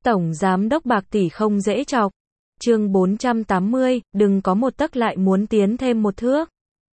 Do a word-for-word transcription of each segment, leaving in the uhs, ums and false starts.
Tổng giám đốc bạc tỷ không dễ chọc. Chương bốn trăm tám mươi, đừng có một tấc lại muốn tiến thêm một thước.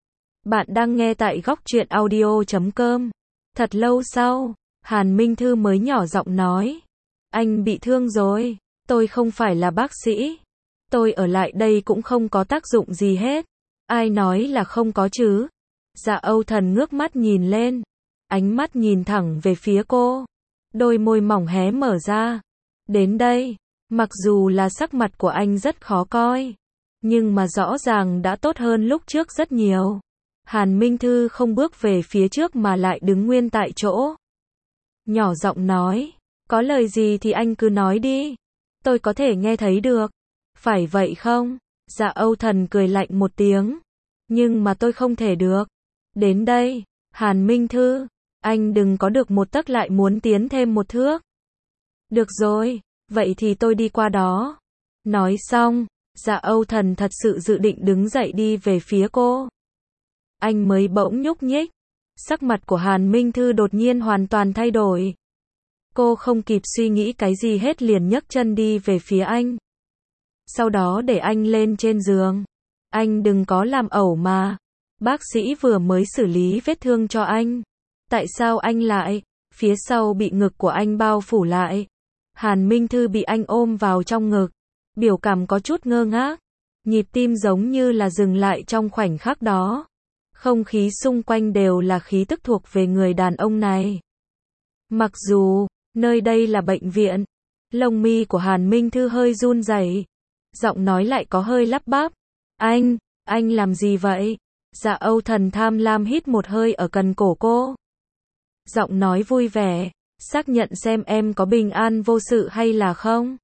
Bạn đang nghe tại góc truyện audio chấm com. Thật lâu sau, Hàn Minh Thư mới nhỏ giọng nói. Anh bị thương rồi, tôi không phải là bác sĩ. Tôi ở lại đây cũng không có tác dụng gì hết. Ai nói là không có chứ? Dạ Âu Thần ngước mắt nhìn lên. Ánh mắt nhìn thẳng về phía cô. Đôi môi mỏng hé mở ra. Đến đây, mặc dù là sắc mặt của anh rất khó coi, nhưng mà rõ ràng đã tốt hơn lúc trước rất nhiều. Hàn Minh Thư không bước về phía trước mà lại đứng nguyên tại chỗ. Nhỏ giọng nói, có lời gì thì anh cứ nói đi. Tôi có thể nghe thấy được. Phải vậy không? Dạ Âu Thần cười lạnh một tiếng. Nhưng mà tôi không thể được. Đến đây, Hàn Minh Thư, anh đừng có được một tấc lại muốn tiến thêm một thước. Được rồi, vậy thì tôi đi qua đó. Nói xong, Dạ Âu Thần thật sự dự định đứng dậy đi về phía cô. Anh mới bỗng nhúc nhích. Sắc mặt của Hàn Minh Thư đột nhiên hoàn toàn thay đổi. Cô không kịp suy nghĩ cái gì hết liền nhấc chân đi về phía anh. Sau đó để anh lên trên giường. Anh đừng có làm ẩu mà. Bác sĩ vừa mới xử lý vết thương cho anh. Tại sao anh lại? Phía sau bị ngực của anh bao phủ lại. Hàn Minh Thư bị anh ôm vào trong ngực. Biểu cảm có chút ngơ ngác. Nhịp tim giống như là dừng lại trong khoảnh khắc đó. Không khí xung quanh đều là khí tức thuộc về người đàn ông này. Mặc dù, nơi đây là bệnh viện. Lông mi của Hàn Minh Thư hơi run rẩy. Giọng nói lại có hơi lắp bắp. Anh, anh làm gì vậy? Dạ Âu Thần tham lam hít một hơi ở cần cổ cô. Giọng nói vui vẻ. Xác nhận xem em có bình an vô sự hay là không?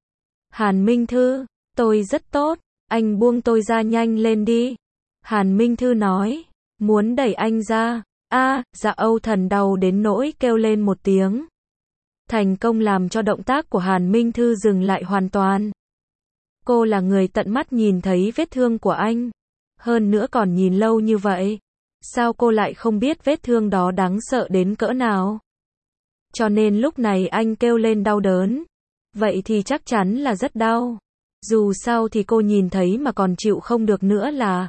Hàn Minh Thư, tôi rất tốt, anh buông tôi ra nhanh lên đi. Hàn Minh Thư nói, muốn đẩy anh ra. A, Dạ Âu Thần đau đến nỗi kêu lên một tiếng. Thành công làm cho động tác của Hàn Minh Thư dừng lại hoàn toàn. Cô là người tận mắt nhìn thấy vết thương của anh. Hơn nữa còn nhìn lâu như vậy. Sao cô lại không biết vết thương đó đáng sợ đến cỡ nào? Cho nên lúc này anh kêu lên đau đớn. Vậy thì chắc chắn là rất đau. Dù sao thì cô nhìn thấy mà còn chịu không được nữa là.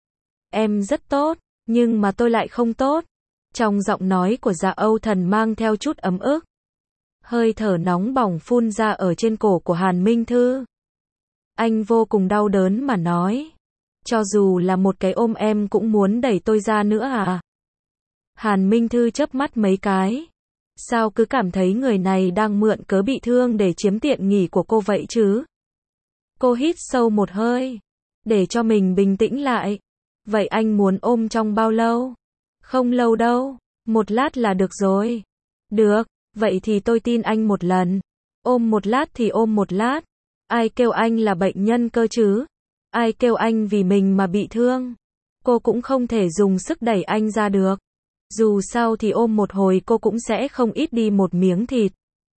Em rất tốt, nhưng mà tôi lại không tốt. Trong giọng nói của Dạ Âu Thần mang theo chút ấm ức. Hơi thở nóng bỏng phun ra ở trên cổ của Hàn Minh Thư. Anh vô cùng đau đớn mà nói. Cho dù là một cái ôm em cũng muốn đẩy tôi ra nữa à? Hàn Minh Thư chớp mắt mấy cái. Sao cứ cảm thấy người này đang mượn cớ bị thương để chiếm tiện nghỉ của cô vậy chứ? Cô hít sâu một hơi. Để cho mình bình tĩnh lại. Vậy anh muốn ôm trong bao lâu? Không lâu đâu. Một lát là được rồi. Được, vậy thì tôi tin anh một lần. Ôm một lát thì ôm một lát. Ai kêu anh là bệnh nhân cơ chứ? Ai kêu anh vì mình mà bị thương? Cô cũng không thể dùng sức đẩy anh ra được. Dù sao thì ôm một hồi cô cũng sẽ không ít đi một miếng thịt.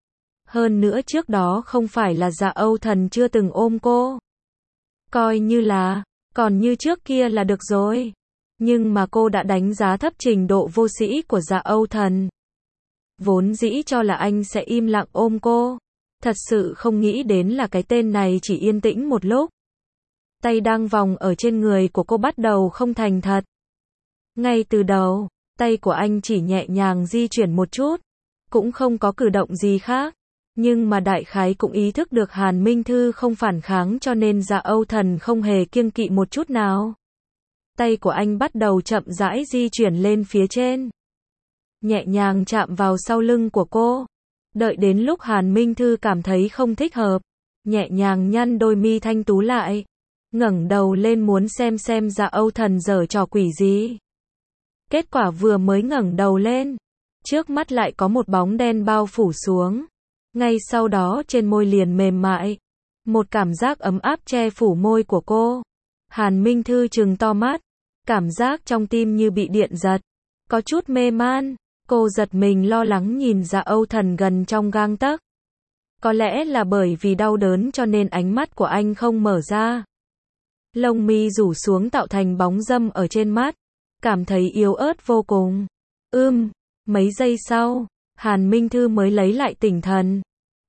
Hơn nữa trước đó không phải là Dạ Âu Thần chưa từng ôm cô. Coi như là, còn như trước kia là được rồi. Nhưng mà cô đã đánh giá thấp trình độ vô sĩ của Dạ Âu Thần. Vốn dĩ cho là anh sẽ im lặng ôm cô. Thật sự không nghĩ đến là cái tên này chỉ yên tĩnh một lúc. Tay đang vòng ở trên người của cô bắt đầu không thành thật. Ngay từ đầu, tay của anh chỉ nhẹ nhàng di chuyển một chút, cũng không có cử động gì khác. Nhưng mà đại khái cũng ý thức được Hàn Minh Thư không phản kháng cho nên Dạ Âu Thần không hề kiêng kỵ một chút nào. Tay của anh bắt đầu chậm rãi di chuyển lên phía trên. Nhẹ nhàng chạm vào sau lưng của cô. Đợi đến lúc Hàn Minh Thư cảm thấy không thích hợp, nhẹ nhàng nhăn đôi mi thanh tú lại. Ngẩng đầu lên muốn xem xem Dạ Âu Thần giở trò quỷ gì. Kết quả vừa mới ngẩng đầu lên, trước mắt lại có một bóng đen bao phủ xuống. Ngay sau đó trên môi liền mềm mại. Một cảm giác ấm áp che phủ môi của cô. Hàn Minh Thư trừng to mắt. Cảm giác trong tim như bị điện giật. Có chút mê man. Cô giật mình lo lắng nhìn Dạ Âu Thần gần trong gang tấc. Có lẽ là bởi vì đau đớn cho nên ánh mắt của anh không mở ra. Lông mi rủ xuống tạo thành bóng râm ở trên mắt. Cảm thấy yếu ớt vô cùng. Ưm, mấy giây sau, Hàn Minh Thư mới lấy lại tinh thần.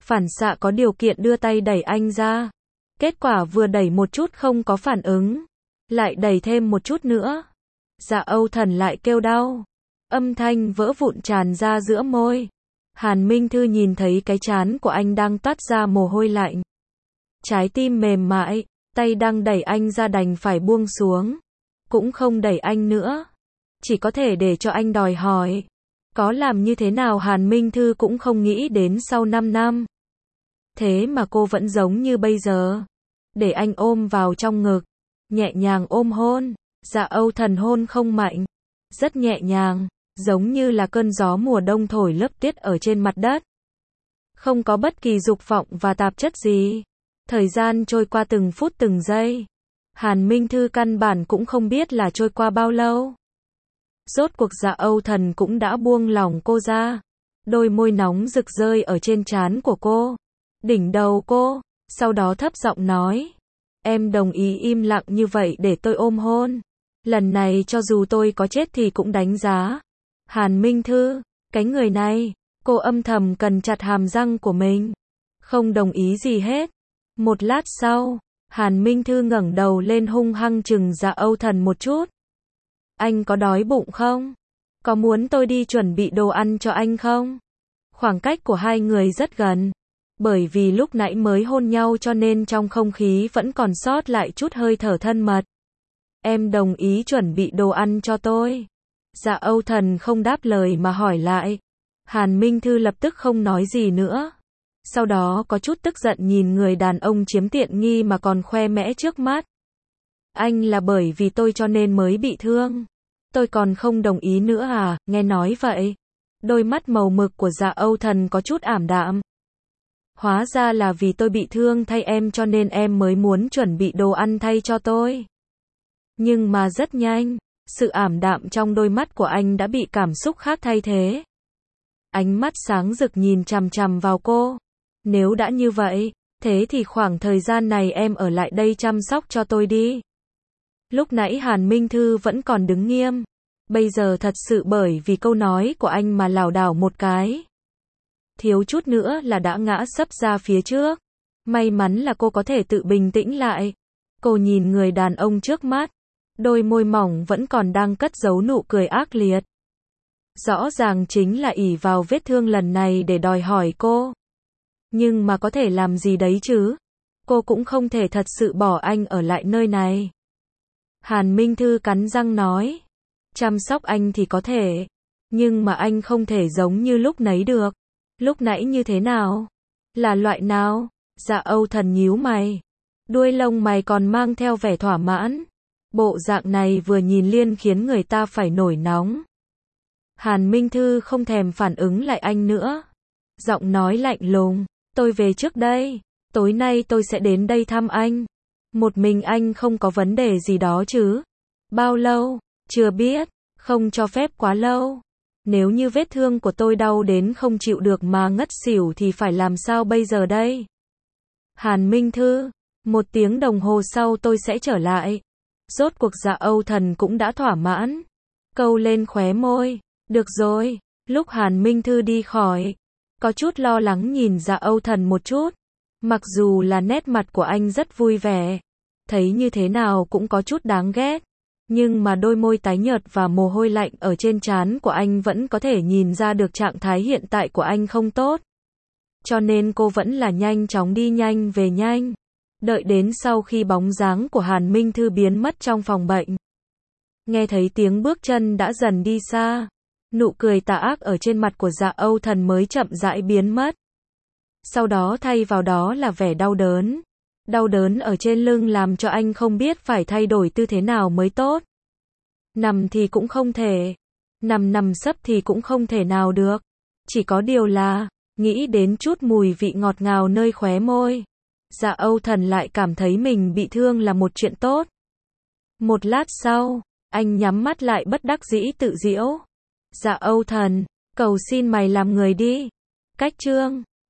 phản xạ có điều kiện đưa tay đẩy anh ra. Kết quả vừa đẩy một chút không có phản ứng, lại đẩy thêm một chút nữa. Dạ Âu Thần lại kêu đau. Âm thanh vỡ vụn tràn ra giữa môi. Hàn Minh Thư nhìn thấy cái trán của anh đang toát ra mồ hôi lạnh. Trái tim mềm mại, tay đang đẩy anh ra đành phải buông xuống. Cũng không đẩy anh nữa. Chỉ có thể để cho anh đòi hỏi. Có làm như thế nào Hàn Minh Thư cũng không nghĩ đến sau năm năm. Thế mà cô vẫn giống như bây giờ. Để anh ôm vào trong ngực. Nhẹ nhàng ôm hôn. Dạ Âu Thần hôn không mạnh. Rất nhẹ nhàng. Giống như là cơn gió mùa đông thổi lớp tuyết ở trên mặt đất. Không có bất kỳ dục vọng và tạp chất gì. Thời gian trôi qua từng phút từng giây. Hàn Minh Thư căn bản cũng không biết là trôi qua bao lâu. Rốt cuộc Dạ Âu Thần cũng đã buông lỏng cô ra. Đôi môi nóng rực rơi ở trên trán của cô. Đỉnh đầu cô. Sau đó thấp giọng nói. Em đồng ý im lặng như vậy để tôi ôm hôn. Lần này cho dù tôi có chết thì cũng đánh giá. Hàn Minh Thư, cái người này, cô âm thầm cần chặt hàm răng của mình. Không đồng ý gì hết. Một lát sau, Hàn Minh Thư ngẩng đầu lên hung hăng chừng Dạ Âu Thần một chút. Anh có đói bụng không? Có muốn tôi đi chuẩn bị đồ ăn cho anh không? Khoảng cách của hai người rất gần. Bởi vì lúc nãy mới hôn nhau cho nên trong không khí vẫn còn sót lại chút hơi thở thân mật. Em đồng ý chuẩn bị đồ ăn cho tôi. Dạ Âu Thần không đáp lời mà hỏi lại. Hàn Minh Thư lập tức không nói gì nữa. Sau đó có chút tức giận nhìn người đàn ông chiếm tiện nghi mà còn khoe mẽ trước mắt. Anh là bởi vì tôi cho nên mới bị thương. Tôi còn không đồng ý nữa à, nghe nói vậy. Đôi mắt màu mực của Dạ Âu Thần có chút ảm đạm. Hóa ra là vì tôi bị thương thay em cho nên em mới muốn chuẩn bị đồ ăn thay cho tôi. Nhưng mà rất nhanh, sự ảm đạm trong đôi mắt của anh đã bị cảm xúc khác thay thế. Ánh mắt sáng rực nhìn chằm chằm vào cô. Nếu đã như vậy, thế thì khoảng thời gian này em ở lại đây chăm sóc cho tôi đi. Lúc nãy Hàn Minh Thư vẫn còn đứng nghiêm. Bây giờ thật sự bởi vì câu nói của anh mà lảo đảo một cái. Thiếu chút nữa là đã ngã sấp ra phía trước. May mắn là cô có thể tự bình tĩnh lại. Cô nhìn người đàn ông trước mắt. Đôi môi mỏng vẫn còn đang cất giấu nụ cười ác liệt. Rõ ràng chính là ỷ vào vết thương lần này để đòi hỏi cô. Nhưng mà có thể làm gì đấy chứ? Cô cũng không thể thật sự bỏ anh ở lại nơi này. Hàn Minh Thư cắn răng nói. Chăm sóc anh thì có thể. Nhưng mà anh không thể giống như lúc nãy được. Lúc nãy như thế nào? Là loại nào? Dạ Âu Thần nhíu mày. Đuôi lông mày còn mang theo vẻ thỏa mãn. Bộ dạng này vừa nhìn liên khiến người ta phải nổi nóng. Hàn Minh Thư không thèm phản ứng lại anh nữa. Giọng nói lạnh lùng. Tôi về trước đây. Tối nay tôi sẽ đến đây thăm anh. Một mình anh không có vấn đề gì đó chứ? Bao lâu? Chưa biết. Không cho phép quá lâu. Nếu như vết thương của tôi đau đến không chịu được mà ngất xỉu thì phải làm sao bây giờ đây? Hàn Minh Thư. Một tiếng đồng hồ sau tôi sẽ trở lại. Rốt cuộc Dạ Âu Thần cũng đã thỏa mãn. Câu lên khóe môi. Được rồi. Lúc Hàn Minh Thư đi khỏi. Có chút lo lắng nhìn Dạ Âu Thần một chút. Mặc dù là nét mặt của anh rất vui vẻ. Thấy như thế nào cũng có chút đáng ghét. Nhưng mà đôi môi tái nhợt và mồ hôi lạnh ở trên trán của anh vẫn có thể nhìn ra được trạng thái hiện tại của anh không tốt. Cho nên cô vẫn là nhanh chóng đi nhanh về nhanh. Đợi đến sau khi bóng dáng của Hàn Minh Thư biến mất trong phòng bệnh. Nghe thấy tiếng bước chân đã dần đi xa. Nụ cười tà ác ở trên mặt của Dạ Âu Thần mới chậm rãi biến mất. Sau đó thay vào đó là vẻ đau đớn. Đau đớn ở trên lưng làm cho anh không biết phải thay đổi tư thế nào mới tốt. Nằm thì cũng không thể. Nằm nằm sấp thì cũng không thể nào được. Chỉ có điều là, nghĩ đến chút mùi vị ngọt ngào nơi khóe môi. Dạ Âu Thần lại cảm thấy mình bị thương là một chuyện tốt. Một lát sau, anh nhắm mắt lại bất đắc dĩ tự giễu. Dạ Âu Thần, cầu xin mày làm người đi. Cách chương